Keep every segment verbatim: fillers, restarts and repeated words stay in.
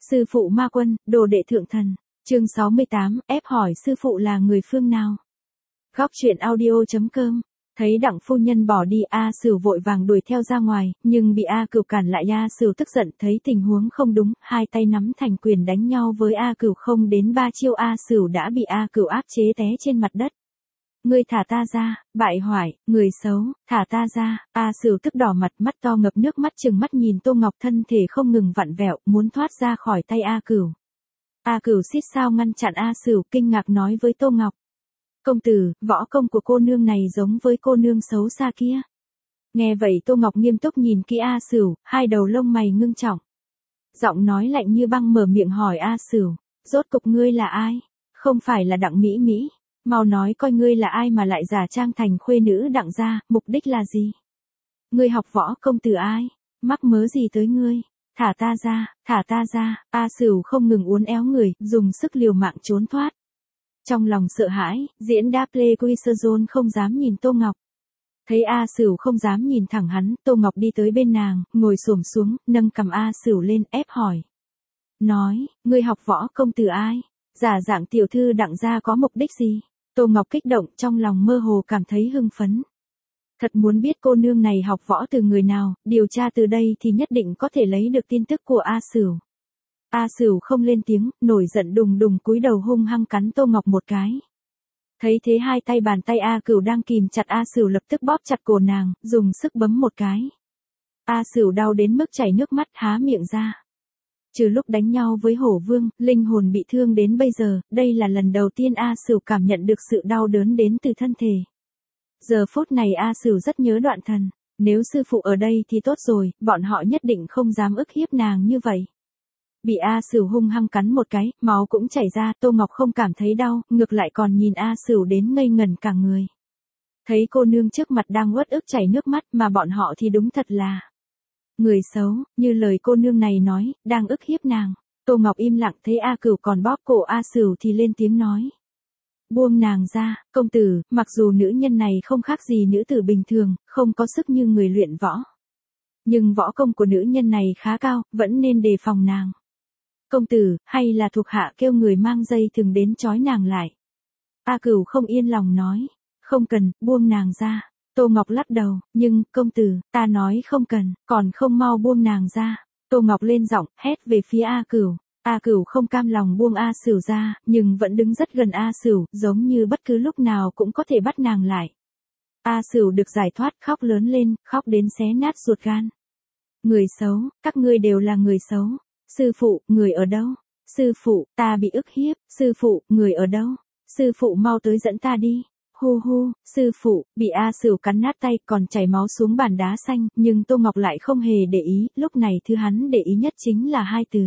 Sư phụ ma quân, đồ đệ thượng thần. Chương sáu mươi tám, ép hỏi sư phụ là người phương nào. Góc truyện audio.com. Thấy đặng phu nhân bỏ đi, A Sửu vội vàng đuổi theo ra ngoài, nhưng bị A Cửu cản lại. A Sửu tức giận, thấy tình huống không đúng, hai tay nắm thành quyền đánh nhau với A Cửu. Không đến ba chiêu A Sửu đã bị A Cửu áp chế té trên mặt đất. Ngươi thả ta ra, bại hoại, người xấu, thả ta ra. A Sửu tức đỏ mặt, mắt to ngập nước mắt, trừng mắt nhìn Tô Ngọc, thân thể không ngừng vặn vẹo, muốn thoát ra khỏi tay A Cửu. A Cửu xít sao ngăn chặn A Sửu, kinh ngạc nói với Tô Ngọc: công tử, võ công của cô nương này giống với cô nương xấu xa kia. Nghe vậy Tô Ngọc nghiêm túc nhìn kỹ A Sửu, hai đầu lông mày ngưng trọng. Giọng nói lạnh như băng mở miệng hỏi A Sửu: rốt cục ngươi là ai? Không phải là Đặng Mỹ Mỹ. Mau nói coi ngươi là ai mà lại giả trang thành khuê nữ Đặng gia, mục đích là gì? Ngươi học võ công từ ai? Mắc mớ gì tới ngươi? Thả ta ra, thả ta ra. A Sửu không ngừng uốn éo người, dùng sức liều mạng trốn thoát. Trong lòng sợ hãi, diễn đáp Lê Quy Sơ Dôn không dám nhìn Tô Ngọc. Thấy A Sửu không dám nhìn thẳng hắn, Tô Ngọc đi tới bên nàng, ngồi xổm xuống, nâng cầm A Sửu lên, ép hỏi. Nói, ngươi học võ công từ ai? Giả dạng tiểu thư Đặng gia có mục đích gì? Tô Ngọc kích động, trong lòng mơ hồ cảm thấy hưng phấn. Thật muốn biết cô nương này học võ từ người nào, điều tra từ đây thì nhất định có thể lấy được tin tức của A Sửu. A Sửu không lên tiếng, nổi giận đùng đùng cúi đầu hung hăng cắn Tô Ngọc một cái. Thấy thế hai tay bàn tay A Cửu đang kìm chặt A Sửu lập tức bóp chặt cổ nàng, dùng sức bấm một cái. A Sửu đau đến mức chảy nước mắt, há miệng ra. Trừ lúc đánh nhau với Hổ Vương, linh hồn bị thương đến bây giờ, đây là lần đầu tiên A Sửu cảm nhận được sự đau đớn đến từ thân thể. Giờ phút này A Sửu rất nhớ Đoạn Thần, nếu sư phụ ở đây thì tốt rồi, bọn họ nhất định không dám ức hiếp nàng như vậy. Bị A Sửu hung hăng cắn một cái, máu cũng chảy ra, Tô Ngọc không cảm thấy đau, ngược lại còn nhìn A Sửu đến ngây ngẩn cả người. Thấy cô nương trước mặt đang uất ức chảy nước mắt, mà bọn họ thì đúng thật là người xấu, như lời cô nương này nói, đang ức hiếp nàng. Tô Ngọc im lặng, thấy A Cửu còn bóp cổ A Sửu thì lên tiếng nói. Buông nàng ra, công tử, mặc dù nữ nhân này không khác gì nữ tử bình thường, không có sức như người luyện võ. Nhưng võ công của nữ nhân này khá cao, vẫn nên đề phòng nàng. Công tử, hay là thuộc hạ kêu người mang dây thừng đến trói nàng lại. A Cửu không yên lòng nói. Không cần, buông nàng ra. Tô Ngọc lắc đầu, nhưng, công tử, ta nói không cần, còn không mau buông nàng ra. Tô Ngọc lên giọng, hét về phía A Cửu. A Cửu không cam lòng buông A Sửu ra, nhưng vẫn đứng rất gần A Sửu, giống như bất cứ lúc nào cũng có thể bắt nàng lại. A Sửu được giải thoát, khóc lớn lên, khóc đến xé nát ruột gan. Người xấu, các ngươi đều là người xấu. Sư phụ, người ở đâu? Sư phụ, ta bị ức hiếp. Sư phụ, người ở đâu? Sư phụ mau tới dẫn ta đi. Hu hu, sư phụ, bị A Sửu cắn nát tay, còn chảy máu xuống bàn đá xanh, nhưng Tô Ngọc lại không hề để ý, lúc này thứ hắn để ý nhất chính là hai từ.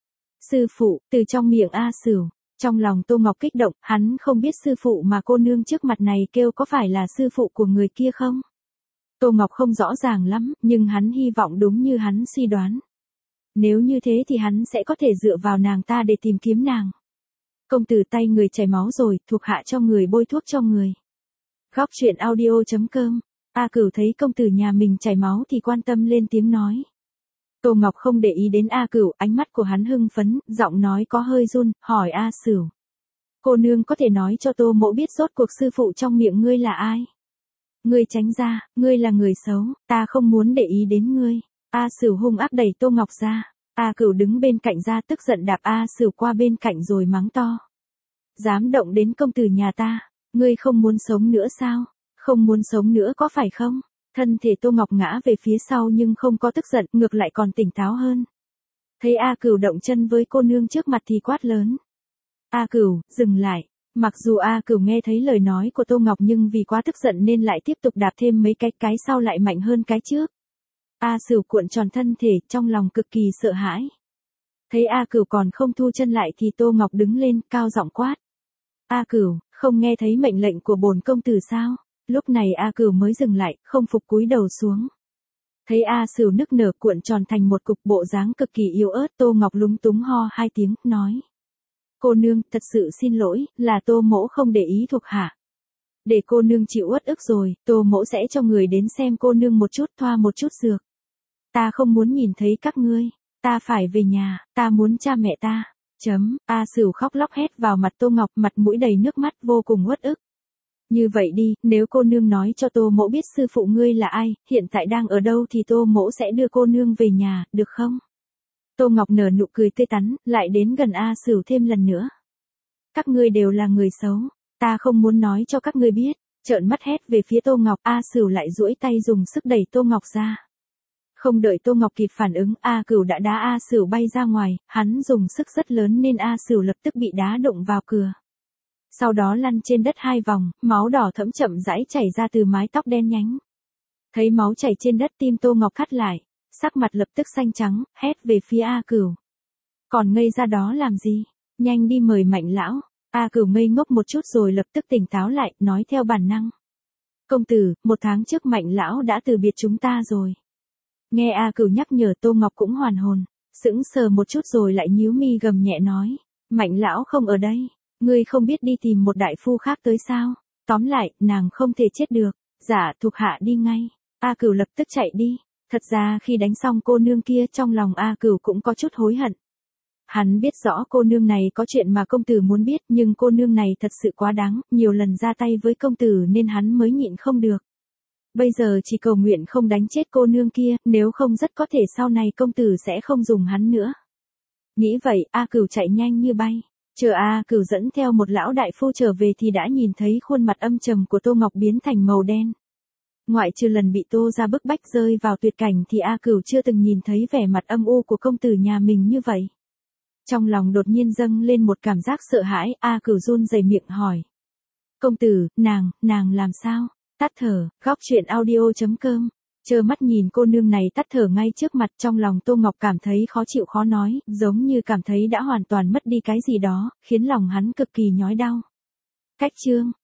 Sư phụ, từ trong miệng A Sửu. Trong lòng Tô Ngọc kích động, hắn không biết sư phụ mà cô nương trước mặt này kêu có phải là sư phụ của người kia không? Tô Ngọc không rõ ràng lắm, nhưng hắn hy vọng đúng như hắn suy đoán. Nếu như thế thì hắn sẽ có thể dựa vào nàng ta để tìm kiếm nàng. Công tử, tay người chảy máu rồi, thuộc hạ cho người bôi thuốc cho người. Góc truyện audio.com. A Cửu thấy công tử nhà mình chảy máu thì quan tâm lên tiếng nói. Tô Ngọc không để ý đến A Cửu, ánh mắt của hắn hưng phấn, giọng nói có hơi run, hỏi A Sửu. Cô nương có thể nói cho Tô mỗ biết rốt cuộc sư phụ trong miệng ngươi là ai? Ngươi tránh ra, ngươi là người xấu, ta không muốn để ý đến ngươi. A Sửu hung ác đẩy Tô Ngọc ra. A Cửu đứng bên cạnh ra, tức giận đạp A Sửu qua bên cạnh rồi mắng to. Dám động đến công tử nhà ta, ngươi không muốn sống nữa sao? Không muốn sống nữa có phải không? Thân thể Tô Ngọc ngã về phía sau nhưng không có tức giận, ngược lại còn tỉnh táo hơn. Thấy A Cửu động chân với cô nương trước mặt thì quát lớn. A Cửu, dừng lại. Mặc dù A Cửu nghe thấy lời nói của Tô Ngọc nhưng vì quá tức giận nên lại tiếp tục đạp thêm mấy cái, cái sau lại mạnh hơn cái trước. A Sửu cuộn tròn thân thể, trong lòng cực kỳ sợ hãi. Thấy A Cửu còn không thu chân lại thì Tô Ngọc đứng lên, cao giọng quát. A Cửu, không nghe thấy mệnh lệnh của bổn công tử sao? Lúc này A Cửu mới dừng lại, không phục cúi đầu xuống. Thấy A Sửu nức nở cuộn tròn thành một cục, bộ dáng cực kỳ yếu ớt, Tô Ngọc lúng túng ho hai tiếng, nói. Cô nương, thật sự xin lỗi, là Tô mỗ không để ý thuộc hạ. Để cô nương chịu uất ức rồi, Tô mỗ sẽ cho người đến xem cô nương một chút, thoa một chút dược. Ta không muốn nhìn thấy các ngươi. ta phải về nhà, ta muốn cha mẹ ta. Chấm, A Sửu khóc lóc hét vào mặt Tô Ngọc, mặt mũi đầy nước mắt, vô cùng uất ức. Như vậy đi, nếu cô nương nói cho Tô mỗ biết sư phụ ngươi là ai, hiện tại đang ở đâu thì Tô mỗ sẽ đưa cô nương về nhà, được không? Tô Ngọc nở nụ cười tươi tắn, lại đến gần A Sửu thêm lần nữa. Các ngươi đều là người xấu, ta không muốn nói cho các ngươi biết. Trợn mắt hét về phía Tô Ngọc, A Sửu lại duỗi tay dùng sức đẩy Tô Ngọc ra. Không đợi Tô Ngọc kịp phản ứng, A Cửu đã đá A Sửu bay ra ngoài, hắn dùng sức rất lớn nên A Sửu lập tức bị đá đụng vào cửa. Sau đó lăn trên đất hai vòng, máu đỏ thẫm chậm rãi chảy ra từ mái tóc đen nhánh. Thấy máu chảy trên đất, tim Tô Ngọc thắt lại, sắc mặt lập tức xanh trắng, hét về phía A Cửu. Còn ngây ra đó làm gì? Nhanh đi mời Mạnh lão. A Cửu ngây ngốc một chút rồi lập tức tỉnh táo lại, nói theo bản năng. Công tử, một tháng trước Mạnh lão đã từ biệt chúng ta rồi. Nghe A Cửu nhắc nhở, Tô Ngọc cũng hoàn hồn, sững sờ một chút rồi lại nhíu mi gầm nhẹ nói. Mạnh lão không ở đây, ngươi không biết đi tìm một đại phu khác tới sao? Tóm lại, nàng không thể chết được, dạ thuộc hạ đi ngay. A Cửu lập tức chạy đi. Thật ra khi đánh xong cô nương kia, trong lòng A Cửu cũng có chút hối hận. Hắn biết rõ cô nương này có chuyện mà công tử muốn biết, nhưng cô nương này thật sự quá đáng, nhiều lần ra tay với công tử nên hắn mới nhịn không được. Bây giờ chỉ cầu nguyện không đánh chết cô nương kia, nếu không rất có thể sau này công tử sẽ không dùng hắn nữa. Nghĩ vậy, A Cửu chạy nhanh như bay. Chờ A Cửu dẫn theo một lão đại phu trở về thì đã nhìn thấy khuôn mặt âm trầm của Tô Ngọc biến thành màu đen. Ngoại trừ lần bị Tô ra bức bách rơi vào tuyệt cảnh thì A Cửu chưa từng nhìn thấy vẻ mặt âm u của công tử nhà mình như vậy. Trong lòng đột nhiên dâng lên một cảm giác sợ hãi, A Cửu run rẩy miệng hỏi. Công tử, nàng, nàng làm sao? Tắt thở, góc truyện audio chấm com. Trơ mắt nhìn cô nương này tắt thở ngay trước mặt, trong lòng Tô Ngọc cảm thấy khó chịu khó nói, giống như cảm thấy đã hoàn toàn mất đi cái gì đó, khiến lòng hắn cực kỳ nhói đau. Cách chương